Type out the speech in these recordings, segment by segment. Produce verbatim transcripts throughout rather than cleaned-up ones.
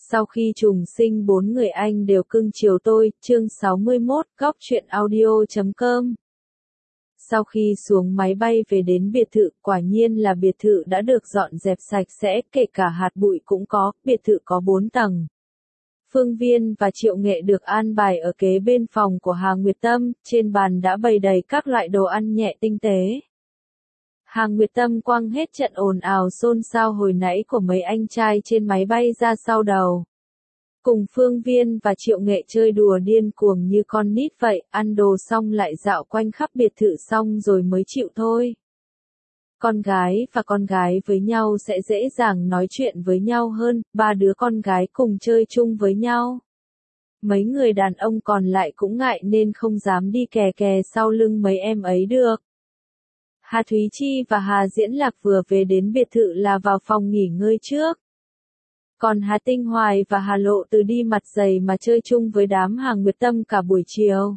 Sau khi trùng sinh bốn người anh đều cưng chiều tôi, chương sáu mươi mốt, góc truyện audio chấm com. Sau khi xuống máy bay về đến biệt thự, quả nhiên là biệt thự đã được dọn dẹp sạch sẽ, kể cả hạt bụi cũng có, biệt thự có bốn tầng. Phương Viên và Triệu Nghệ được an bài ở kế bên phòng của Hà Nguyệt Tâm, trên bàn đã bày đầy các loại đồ ăn nhẹ tinh tế. Hà Nguyệt Tâm quăng hết trận ồn ào xôn xao hồi nãy của mấy anh trai trên máy bay ra sau đầu. Cùng Phương Viên và Triệu Nghệ chơi đùa điên cuồng như con nít vậy, ăn đồ xong lại dạo quanh khắp biệt thự xong rồi mới chịu thôi. Con gái và con gái với nhau sẽ dễ dàng nói chuyện với nhau hơn, ba đứa con gái cùng chơi chung với nhau. Mấy người đàn ông còn lại cũng ngại nên không dám đi kè kè sau lưng mấy em ấy được. Hà Thúy Chi và Hà Diễn Lạc vừa về đến biệt thự là vào phòng nghỉ ngơi trước. Còn Hà Tinh Hoài và Hà Lộ Từ đi mặt dày mà chơi chung với đám Hà Nguyệt Tâm cả buổi chiều.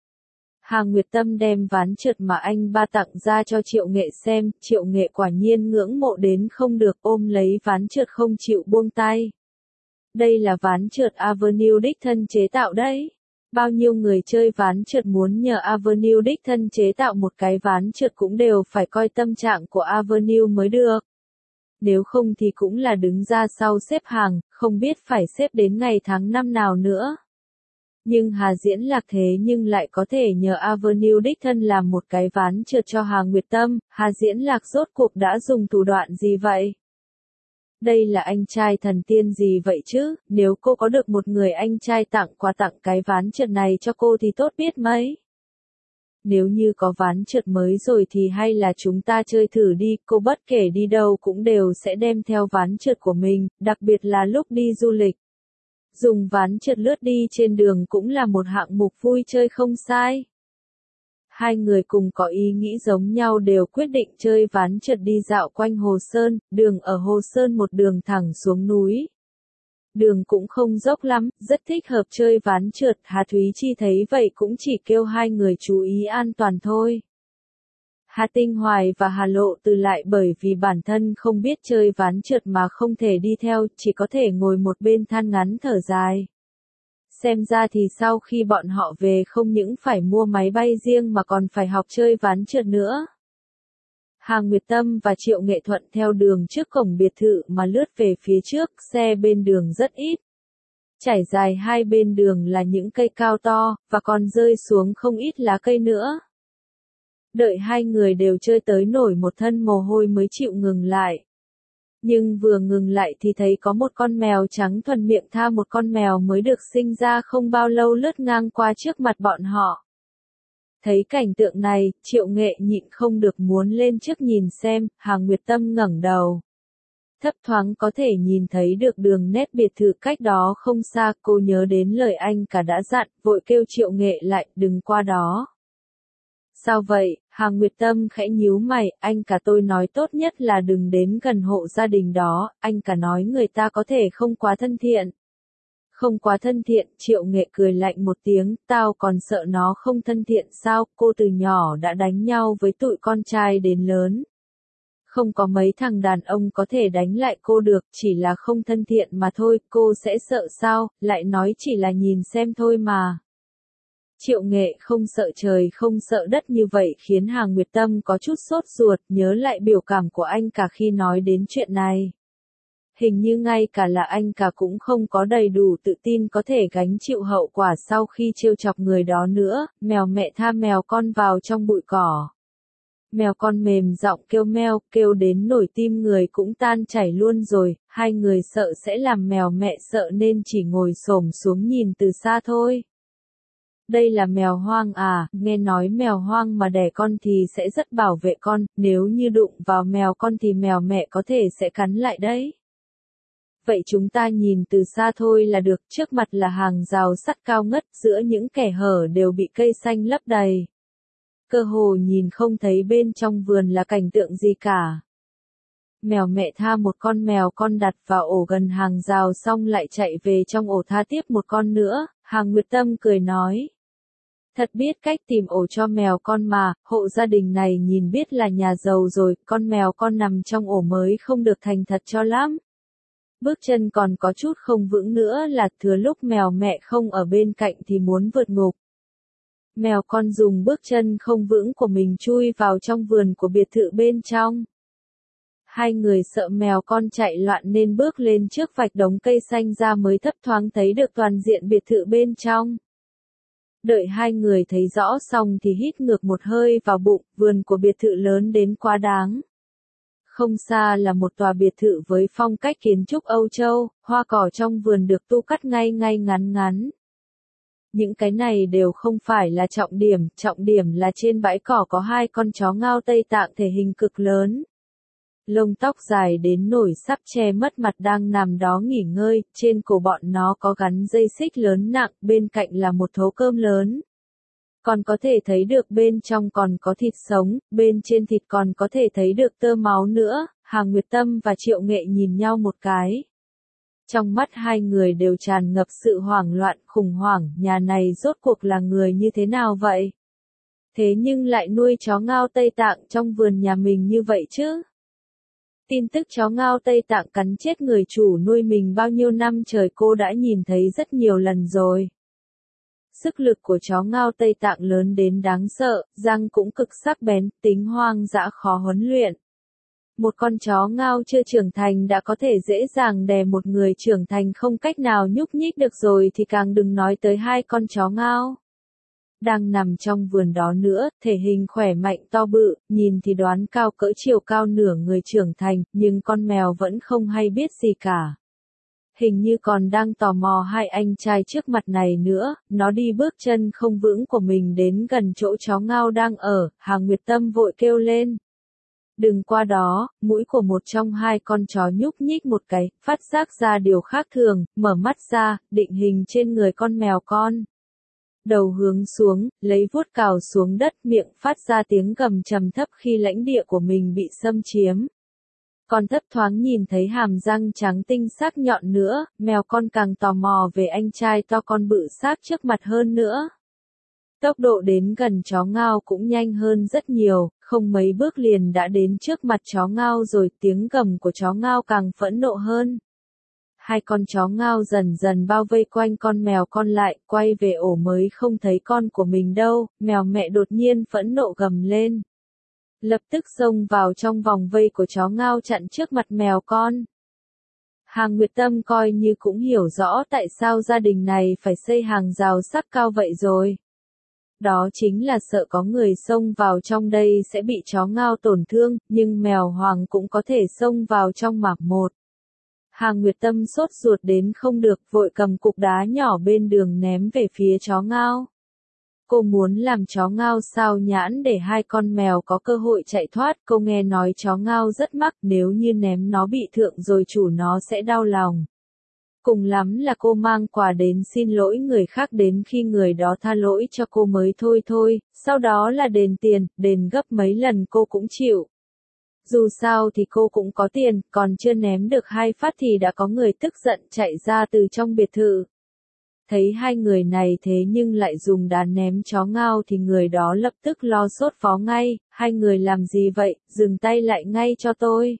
Hà Nguyệt Tâm đem ván trượt mà anh ba tặng ra cho Triệu Nghệ xem, Triệu Nghệ quả nhiên ngưỡng mộ đến không được, ôm lấy ván trượt không chịu buông tay. Đây là ván trượt Avenue đích thân chế tạo đấy. Bao nhiêu người chơi ván trượt muốn nhờ Avenue đích thân chế tạo một cái ván trượt cũng đều phải coi tâm trạng của Avenue mới được. Nếu không thì cũng là đứng ra sau xếp hàng, không biết phải xếp đến ngày tháng năm nào nữa. Nhưng Hà Diễn Lạc thế nhưng lại có thể nhờ Avenue đích thân làm một cái ván trượt cho Hà Nguyệt Tâm, Hà Diễn Lạc rốt cuộc đã dùng thủ đoạn gì vậy? Đây là anh trai thần tiên gì vậy chứ, nếu cô có được một người anh trai tặng quà tặng cái ván trượt này cho cô thì tốt biết mấy. Nếu như có ván trượt mới rồi thì hay là chúng ta chơi thử đi, cô bất kể đi đâu cũng đều sẽ đem theo ván trượt của mình, đặc biệt là lúc đi du lịch. Dùng ván trượt lướt đi trên đường cũng là một hạng mục vui chơi không sai. Hai người cùng có ý nghĩ giống nhau đều quyết định chơi ván trượt đi dạo quanh Hồ Sơn, đường ở Hồ Sơn một đường thẳng xuống núi. Đường cũng không dốc lắm, rất thích hợp chơi ván trượt, Hà Thúy Chi thấy vậy cũng chỉ kêu hai người chú ý an toàn thôi. Hà Tinh Hoài và Hà Lộ Từ lại bởi vì bản thân không biết chơi ván trượt mà không thể đi theo, chỉ có thể ngồi một bên than ngắn thở dài. Xem ra thì sau khi bọn họ về không những phải mua máy bay riêng mà còn phải học chơi ván trượt nữa. Hà Nguyệt Tâm và Triệu Nghệ thuận theo đường trước cổng biệt thự mà lướt về phía trước, xe bên đường rất ít. Trải dài hai bên đường là những cây cao to, và còn rơi xuống không ít lá cây nữa. Đợi hai người đều chơi tới nổi một thân mồ hôi mới chịu ngừng lại. Nhưng vừa ngừng lại thì thấy có một con mèo trắng thuần miệng tha một con mèo mới được sinh ra không bao lâu lướt ngang qua trước mặt bọn họ. Thấy cảnh tượng này, Triệu Nghệ nhịn không được muốn lên trước nhìn xem, Hà Nguyệt Tâm ngẩng đầu. Thấp thoáng có thể nhìn thấy được đường nét biệt thự cách đó không xa, cô nhớ đến lời anh cả đã dặn, vội kêu Triệu Nghệ lại, đừng qua đó. Sao vậy, Hà Nguyệt Tâm khẽ nhíu mày, anh cả tôi nói tốt nhất là đừng đến gần hộ gia đình đó, anh cả nói người ta có thể không quá thân thiện. Không quá thân thiện, Triệu Nghệ cười lạnh một tiếng, tao còn sợ nó không thân thiện sao, cô từ nhỏ đã đánh nhau với tụi con trai đến lớn. Không có mấy thằng đàn ông có thể đánh lại cô được, chỉ là không thân thiện mà thôi, cô sẽ sợ sao, lại nói chỉ là nhìn xem thôi mà. Triệu Nghệ không sợ trời không sợ đất như vậy khiến Hà Nguyệt Tâm có chút sốt ruột, nhớ lại biểu cảm của anh cả khi nói đến chuyện này. Hình như ngay cả là anh cả cũng không có đầy đủ tự tin có thể gánh chịu hậu quả sau khi trêu chọc người đó nữa, mèo mẹ tha mèo con vào trong bụi cỏ. Mèo con mềm giọng kêu meo, kêu đến nổi tim người cũng tan chảy luôn rồi, hai người sợ sẽ làm mèo mẹ sợ nên chỉ ngồi xổm xuống nhìn từ xa thôi. Đây là mèo hoang à, nghe nói mèo hoang mà đẻ con thì sẽ rất bảo vệ con, nếu như đụng vào mèo con thì mèo mẹ có thể sẽ cắn lại đấy. Vậy chúng ta nhìn từ xa thôi là được, trước mặt là hàng rào sắt cao ngất, giữa những kẻ hở đều bị cây xanh lấp đầy. Cơ hồ nhìn không thấy bên trong vườn là cảnh tượng gì cả. Mèo mẹ tha một con mèo con đặt vào ổ gần hàng rào xong lại chạy về trong ổ tha tiếp một con nữa, Hà Nguyệt Tâm cười nói. Thật biết cách tìm ổ cho mèo con mà, hộ gia đình này nhìn biết là nhà giàu rồi, con mèo con nằm trong ổ mới không được thành thật cho lắm. Bước chân còn có chút không vững nữa là thừa lúc mèo mẹ không ở bên cạnh thì muốn vượt ngục. Mèo con dùng bước chân không vững của mình chui vào trong vườn của biệt thự bên trong. Hai người sợ mèo con chạy loạn nên bước lên trước vạch đống cây xanh ra mới thấp thoáng thấy được toàn diện biệt thự bên trong. Đợi hai người thấy rõ xong thì hít ngược một hơi vào bụng, vườn của biệt thự lớn đến quá đáng. Không xa là một tòa biệt thự với phong cách kiến trúc Âu Châu, hoa cỏ trong vườn được tu cắt ngay ngay ngắn ngắn. Những cái này đều không phải là trọng điểm, trọng điểm là trên bãi cỏ có hai con chó ngao Tây Tạng thể hình cực lớn. Lông tóc dài đến nổi sắp che mất mặt đang nằm đó nghỉ ngơi, trên cổ bọn nó có gắn dây xích lớn nặng, bên cạnh là một thố cơm lớn. Còn có thể thấy được bên trong còn có thịt sống, bên trên thịt còn có thể thấy được tơ máu nữa. Hàng Nguyệt Tâm và Triệu Nghệ nhìn nhau một cái. Trong mắt hai người đều tràn ngập sự hoảng loạn, khủng hoảng, nhà này rốt cuộc là người như thế nào vậy? Thế nhưng lại nuôi chó ngao Tây Tạng trong vườn nhà mình như vậy chứ? Tin tức chó ngao Tây Tạng cắn chết người chủ nuôi mình bao nhiêu năm trời cô đã nhìn thấy rất nhiều lần rồi. Sức lực của chó ngao Tây Tạng lớn đến đáng sợ, răng cũng cực sắc bén, tính hoang dã khó huấn luyện. Một con chó ngao chưa trưởng thành đã có thể dễ dàng đè một người trưởng thành không cách nào nhúc nhích được rồi thì càng đừng nói tới hai con chó ngao. Đang nằm trong vườn đó nữa, thể hình khỏe mạnh to bự, nhìn thì đoán cao cỡ chiều cao nửa người trưởng thành, nhưng con mèo vẫn không hay biết gì cả. Hình như còn đang tò mò hai anh trai trước mặt này nữa, nó đi bước chân không vững của mình đến gần chỗ chó ngao đang ở, Hàng Nguyệt Tâm vội kêu lên. Đừng qua đó, mũi của một trong hai con chó nhúc nhích một cái, phát giác ra điều khác thường, mở mắt ra, định hình trên người con mèo con. Đầu hướng xuống, lấy vuốt cào xuống đất, miệng phát ra tiếng gầm trầm thấp khi lãnh địa của mình bị xâm chiếm. Còn thấp thoáng nhìn thấy hàm răng trắng tinh sắc nhọn nữa, mèo con càng tò mò về anh trai to con bự xác trước mặt hơn nữa. Tốc độ đến gần chó ngao cũng nhanh hơn rất nhiều, không mấy bước liền đã đến trước mặt chó ngao rồi, tiếng gầm của chó ngao càng phẫn nộ hơn. Hai con chó ngao dần dần bao vây quanh con mèo con lại, quay về ổ mới không thấy con của mình đâu, mèo mẹ đột nhiên phẫn nộ gầm lên. Lập tức xông vào trong vòng vây của chó ngao chặn trước mặt mèo con. Hàng Nguyệt Tâm coi như cũng hiểu rõ tại sao gia đình này phải xây hàng rào sắt cao vậy rồi. Đó chính là sợ có người xông vào trong đây sẽ bị chó ngao tổn thương, nhưng mèo hoàng cũng có thể xông vào trong mà một. Hàng Nguyệt Tâm sốt ruột đến không được, vội cầm cục đá nhỏ bên đường ném về phía chó ngao. Cô muốn làm chó ngao sao nhãn để hai con mèo có cơ hội chạy thoát, cô nghe nói chó ngao rất mắc, nếu như ném nó bị thượng rồi chủ nó sẽ đau lòng. Cùng lắm là cô mang quà đến xin lỗi người khác đến khi người đó tha lỗi cho cô mới thôi thôi, sau đó là đền tiền, đền gấp mấy lần cô cũng chịu. Dù sao thì cô cũng có tiền, còn chưa ném được hai phát thì đã có người tức giận chạy ra từ trong biệt thự. Thấy hai người này thế nhưng lại dùng đá ném chó ngao thì người đó lập tức lo sốt phó ngay, hai người làm gì vậy, dừng tay lại ngay cho tôi.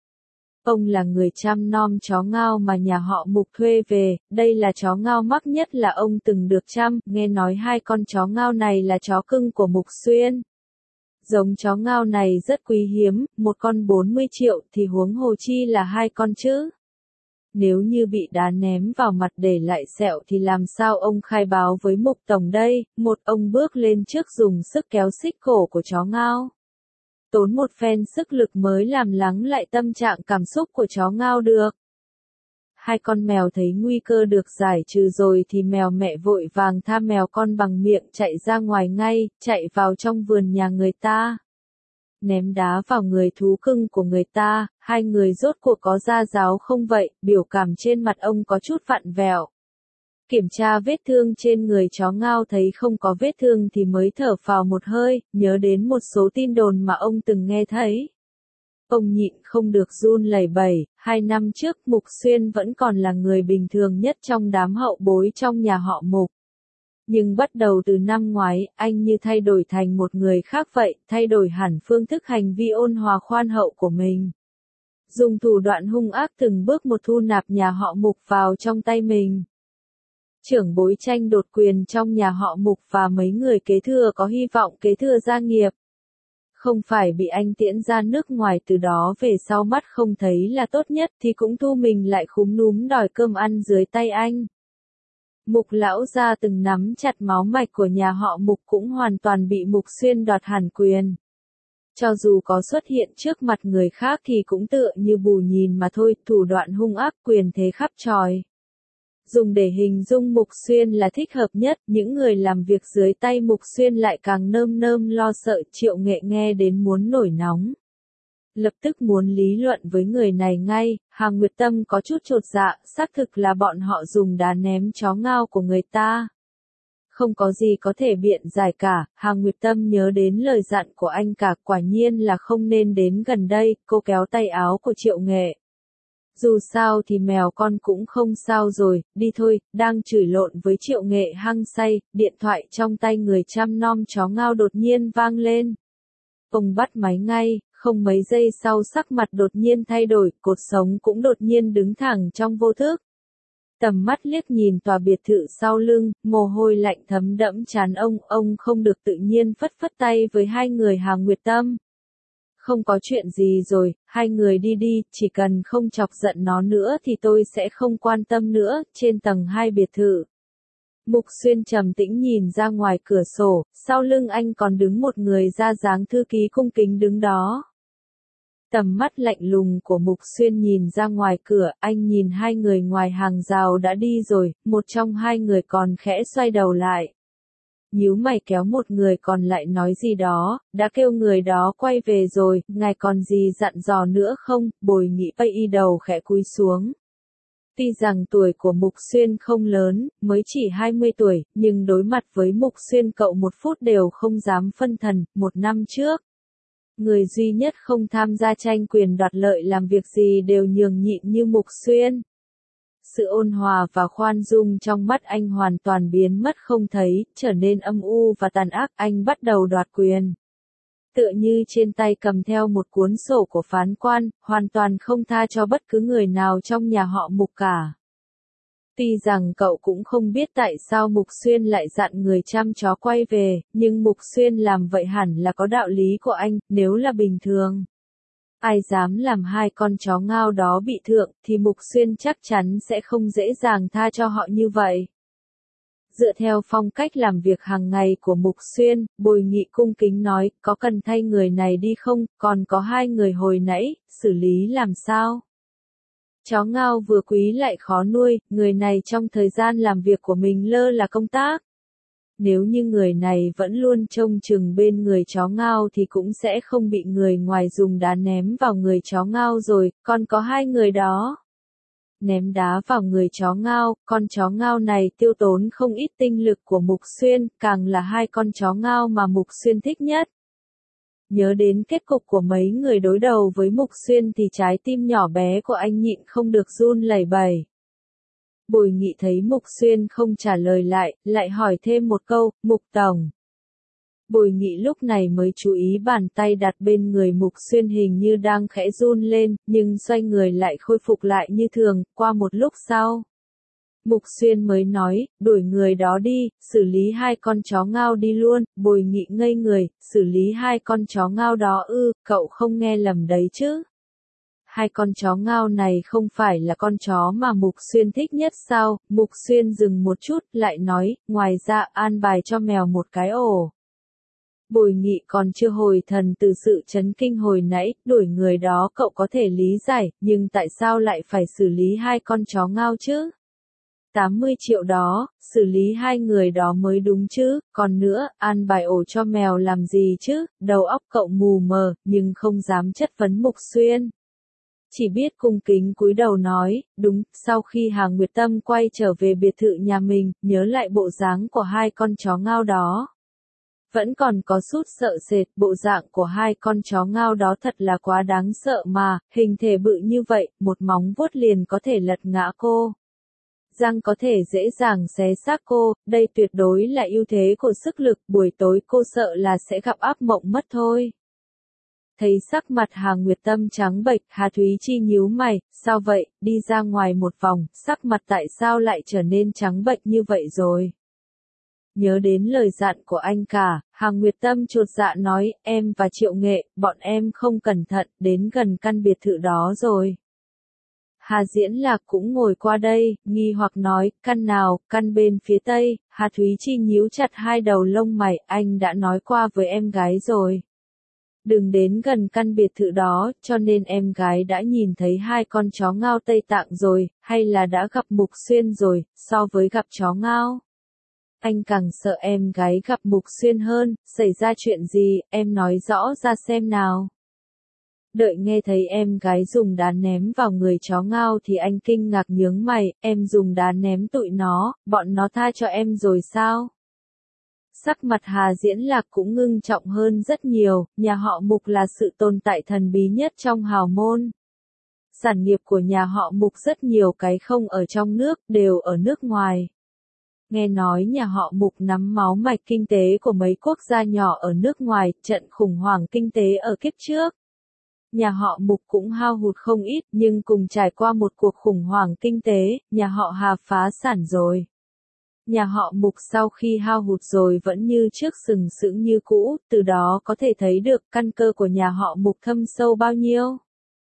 Ông là người chăm nom chó ngao mà nhà họ Mục thuê về, đây là chó ngao mắc nhất là ông từng được chăm, nghe nói hai con chó ngao này là chó cưng của Mục Xuyên. Giống chó ngao này rất quý hiếm, một con bốn mươi triệu thì huống hồ chi là hai con chứ. Nếu như bị đá ném vào mặt để lại sẹo thì làm sao ông khai báo với Mục Tổng đây, một ông bước lên trước dùng sức kéo xích cổ của chó ngao. Tốn một phen sức lực mới làm lắng lại tâm trạng cảm xúc của chó ngao được. Hai con mèo thấy nguy cơ được giải trừ rồi thì mèo mẹ vội vàng tha mèo con bằng miệng chạy ra ngoài ngay, chạy vào trong vườn nhà người ta. Ném đá vào người thú cưng của người ta, hai người rốt cuộc có ra giáo không vậy, biểu cảm trên mặt ông có chút vặn vẹo. Kiểm tra vết thương trên người chó ngao thấy không có vết thương thì mới thở phào một hơi, nhớ đến một số tin đồn mà ông từng nghe thấy. Ông nhịn không được run lẩy bẩy, hai năm trước Mục Xuyên vẫn còn là người bình thường nhất trong đám hậu bối trong nhà họ Mục. Nhưng bắt đầu từ năm ngoái, anh như thay đổi thành một người khác vậy, thay đổi hẳn phương thức hành vi ôn hòa khoan hậu của mình. dùng thủ đoạn hung ác từng bước một thu nạp nhà họ Mục vào trong tay mình. Trưởng bối tranh đột quyền trong nhà họ Mục và mấy người kế thừa có hy vọng kế thừa gia nghiệp. Không phải bị anh tiễn ra nước ngoài từ đó về sau mắt không thấy là tốt nhất thì cũng thu mình lại khúm núm đòi cơm ăn dưới tay anh. Mục lão gia từng nắm chặt máu mạch của nhà họ Mục cũng hoàn toàn bị Mục Xuyên đoạt hẳn quyền. Cho dù có xuất hiện trước mặt người khác thì cũng tựa như bù nhìn mà thôi, thủ đoạn hung ác quyền thế khắp tròi. Dùng để hình dung Mục Xuyên là thích hợp nhất, những người làm việc dưới tay Mục Xuyên lại càng nơm nơm lo sợ. Triệu Nghệ nghe đến muốn nổi nóng. Lập tức muốn lý luận với người này ngay, Hà Nguyệt Tâm có chút chột dạ, xác thực là bọn họ dùng đá ném chó ngao của người ta. Không có gì có thể biện giải cả, Hà Nguyệt Tâm nhớ đến lời dặn của anh cả, quả nhiên là không nên đến gần đây, cô kéo tay áo của Triệu Nghệ. Dù sao thì mèo con cũng không sao rồi, đi thôi, đang chửi lộn với Triệu Nghệ hăng say, điện thoại trong tay người chăm nom chó ngao đột nhiên vang lên. Ông bắt máy ngay, không mấy giây sau sắc mặt đột nhiên thay đổi, cột sống cũng đột nhiên đứng thẳng trong vô thức. Tầm mắt liếc nhìn tòa biệt thự sau lưng, mồ hôi lạnh thấm đẫm trán ông, ông không được tự nhiên phất phất tay với hai người Hà Nguyệt Tâm. Không có chuyện gì rồi, hai người đi đi, chỉ cần không chọc giận nó nữa thì tôi sẽ không quan tâm nữa. Trên tầng hai biệt thự, Mục Xuyên trầm tĩnh nhìn ra ngoài cửa sổ, sau lưng anh còn đứng một người da dáng thư ký cung kính đứng đó. Tầm mắt lạnh lùng của Mục Xuyên nhìn ra ngoài cửa, anh nhìn hai người ngoài hàng rào đã đi rồi, một trong hai người còn khẽ xoay đầu lại. Nhíu mày kéo một người còn lại nói gì đó, đã kêu người đó quay về rồi, ngài còn gì dặn dò nữa không? Bồi Nghị Pây y đầu khẽ cúi xuống. Tuy rằng tuổi của Mục Xuyên không lớn, mới chỉ hai mươi tuổi, nhưng đối mặt với Mục Xuyên cậu một phút đều không dám phân thần. Một năm trước, người duy nhất không tham gia tranh quyền đoạt lợi làm việc gì đều nhường nhịn như Mục Xuyên. Sự ôn hòa và khoan dung trong mắt anh hoàn toàn biến mất không thấy, trở nên âm u và tàn ác. Anh bắt đầu đoạt quyền. Tựa như trên tay cầm theo một cuốn sổ của phán quan, hoàn toàn không tha cho bất cứ người nào trong nhà họ Mục cả. Tuy rằng cậu cũng không biết tại sao Mục Xuyên lại dặn người chăm chó quay về, nhưng Mục Xuyên làm vậy hẳn là có đạo lý của anh, nếu là bình thường. Ai dám làm hai con chó ngao đó bị thượng, thì Mục Xuyên chắc chắn sẽ không dễ dàng tha cho họ như vậy. Dựa theo phong cách làm việc hàng ngày của Mục Xuyên, Bồi Nghị cung kính nói, có cần thay người này đi không, còn có hai người hồi nãy, xử lý làm sao? Chó ngao vừa quý lại khó nuôi, người này trong thời gian làm việc của mình lơ là công tác. Nếu như người này vẫn luôn trông chừng bên người chó ngao thì cũng sẽ không bị người ngoài dùng đá ném vào người chó ngao rồi, còn có hai người đó. Ném đá vào người chó ngao, con chó ngao này tiêu tốn không ít tinh lực của Mục Xuyên, càng là hai con chó ngao mà Mục Xuyên thích nhất. Nhớ đến kết cục của mấy người đối đầu với Mục Xuyên thì trái tim nhỏ bé của anh nhịn không được run lẩy bẩy. Bồi Nghị thấy Mục Xuyên không trả lời lại, lại hỏi thêm một câu, Mục Tổng. Bồi Nghị lúc này mới chú ý bàn tay đặt bên người Mục Xuyên hình như đang khẽ run lên, nhưng xoay người lại khôi phục lại như thường. Qua một lúc sau, Mục Xuyên mới nói, đuổi người đó đi, xử lý hai con chó ngao đi luôn. Bồi Nghị ngây người, xử lý hai con chó ngao đó ư, cậu không nghe lầm đấy chứ. Hai con chó ngao này không phải là con chó mà Mục Xuyên thích nhất sao? Mục Xuyên dừng một chút, lại nói, ngoài ra an bài cho mèo một cái ổ. Bồi Nghị còn chưa hồi thần từ sự chấn kinh hồi nãy, đuổi người đó cậu có thể lý giải, nhưng tại sao lại phải xử lý hai con chó ngao chứ? tám mươi triệu đó, xử lý hai người đó mới đúng chứ, còn nữa, an bài ổ cho mèo làm gì chứ? Đầu óc cậu mù mờ, nhưng không dám chất vấn Mục Xuyên. Chỉ biết cung kính cúi đầu nói, đúng. Sau khi Hà Nguyệt Tâm quay trở về biệt thự nhà mình, nhớ lại bộ dáng của hai con chó ngao đó. Vẫn còn có sút sợ sệt, bộ dạng của hai con chó ngao đó thật là quá đáng sợ mà, hình thể bự như vậy, một móng vuốt liền có thể lật ngã cô. Răng có thể dễ dàng xé xác cô, đây tuyệt đối là ưu thế của sức lực, buổi tối cô sợ là sẽ gặp ác mộng mất thôi. Thấy sắc mặt Hà Nguyệt Tâm trắng bệch, Hà Thúy Chi nhíu mày, sao vậy, đi ra ngoài một vòng, sắc mặt tại sao lại trở nên trắng bệch như vậy rồi? Nhớ đến lời dặn của anh cả, Hà Nguyệt Tâm chột dạ nói, em và Triệu Nghệ, bọn em không cẩn thận, đến gần căn biệt thự đó rồi. Hà Diễn Lạc cũng ngồi qua đây, nghi hoặc nói, căn nào, căn bên phía tây. Hà Thúy Chi nhíu chặt hai đầu lông mày, anh đã nói qua với em gái rồi. Đừng đến gần căn biệt thự đó, cho nên em gái đã nhìn thấy hai con chó ngao Tây Tạng rồi, hay là đã gặp Mục Xuyên rồi, so với gặp chó ngao. Anh càng sợ em gái gặp Mục Xuyên hơn, xảy ra chuyện gì, em nói rõ ra xem nào. Đợi nghe thấy em gái dùng đá ném vào người chó ngao thì anh kinh ngạc nhướng mày, em dùng đá ném tụi nó, bọn nó tha cho em rồi sao? Sắc mặt Hà Diễn Lạc cũng ngưng trọng hơn rất nhiều, nhà họ Mục là sự tồn tại thần bí nhất trong hào môn. Sản nghiệp của nhà họ Mục rất nhiều cái không ở trong nước, đều ở nước ngoài. Nghe nói nhà họ Mục nắm máu mạch kinh tế của mấy quốc gia nhỏ ở nước ngoài, trận khủng hoảng kinh tế ở kiếp trước. Nhà họ Mục cũng hao hụt không ít, nhưng cùng trải qua một cuộc khủng hoảng kinh tế, nhà họ Hà phá sản rồi. Nhà họ Mục sau khi hao hụt rồi vẫn như trước sừng sững như cũ, từ đó có thể thấy được căn cơ của nhà họ Mục thâm sâu bao nhiêu.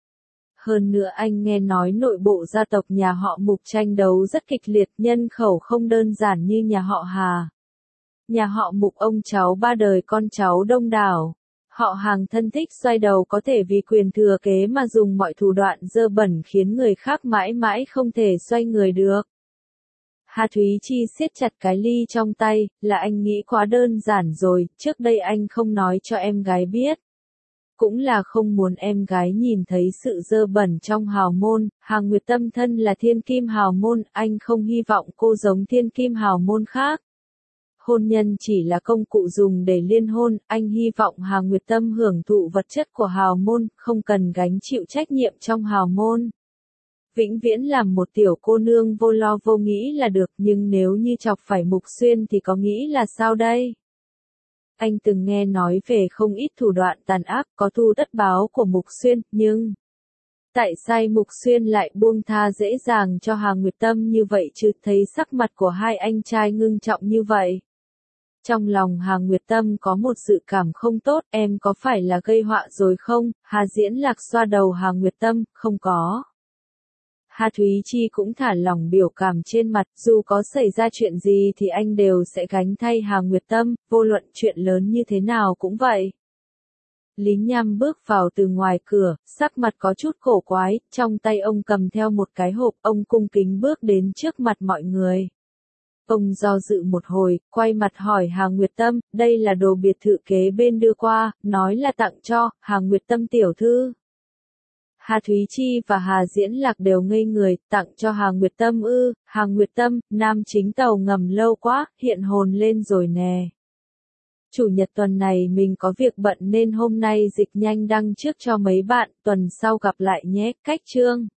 Hơn nữa anh nghe nói nội bộ gia tộc nhà họ Mục tranh đấu rất kịch liệt, nhân khẩu không đơn giản như nhà họ Hà. Nhà họ Mục ông cháu ba đời con cháu đông đảo. Họ hàng thân thích xoay đầu có thể vì quyền thừa kế mà dùng mọi thủ đoạn dơ bẩn khiến người khác mãi mãi không thể xoay người được. Hà Thúy Chi siết chặt cái ly trong tay, là anh nghĩ quá đơn giản rồi, trước đây anh không nói cho em gái biết. Cũng là không muốn em gái nhìn thấy sự dơ bẩn trong hào môn, Hà Nguyệt Tâm thân là thiên kim hào môn, anh không hy vọng cô giống thiên kim hào môn khác. Hôn nhân chỉ là công cụ dùng để liên hôn, anh hy vọng Hà Nguyệt Tâm hưởng thụ vật chất của hào môn, không cần gánh chịu trách nhiệm trong hào môn. Vĩnh viễn làm một tiểu cô nương vô lo vô nghĩ là được, nhưng nếu như chọc phải Mục Xuyên thì có nghĩ là sao đây? Anh từng nghe nói về không ít thủ đoạn tàn ác có thu tất báo của Mục Xuyên, nhưng tại sao Mục Xuyên lại buông tha dễ dàng cho Hà Nguyệt Tâm như vậy chứ? Thấy sắc mặt của hai anh trai ngưng trọng như vậy. Trong lòng Hà Nguyệt Tâm có một dự cảm không tốt, em có phải là gây họa rồi không? Hà Diễn Lạc xoa đầu Hà Nguyệt Tâm, không có. Hà Thúy Chi cũng thả lỏng biểu cảm trên mặt, dù có xảy ra chuyện gì thì anh đều sẽ gánh thay Hà Nguyệt Tâm, vô luận chuyện lớn như thế nào cũng vậy. Lý Nham bước vào từ ngoài cửa, sắc mặt có chút cổ quái, trong tay ông cầm theo một cái hộp, ông cung kính bước đến trước mặt mọi người. Ông do dự một hồi, quay mặt hỏi Hà Nguyệt Tâm, đây là đồ biệt thự kế bên đưa qua, nói là tặng cho, Hà Nguyệt Tâm tiểu thư. Hà Thúy Chi và Hà Diễn Lạc đều ngây người, tặng cho Hà Nguyệt Tâm ư, Hà Nguyệt Tâm, nam chính tàu ngầm lâu quá, hiện hồn lên rồi nè. Chủ nhật tuần này mình có việc bận nên hôm nay dịch nhanh đăng trước cho mấy bạn, tuần sau gặp lại nhé, cách chương.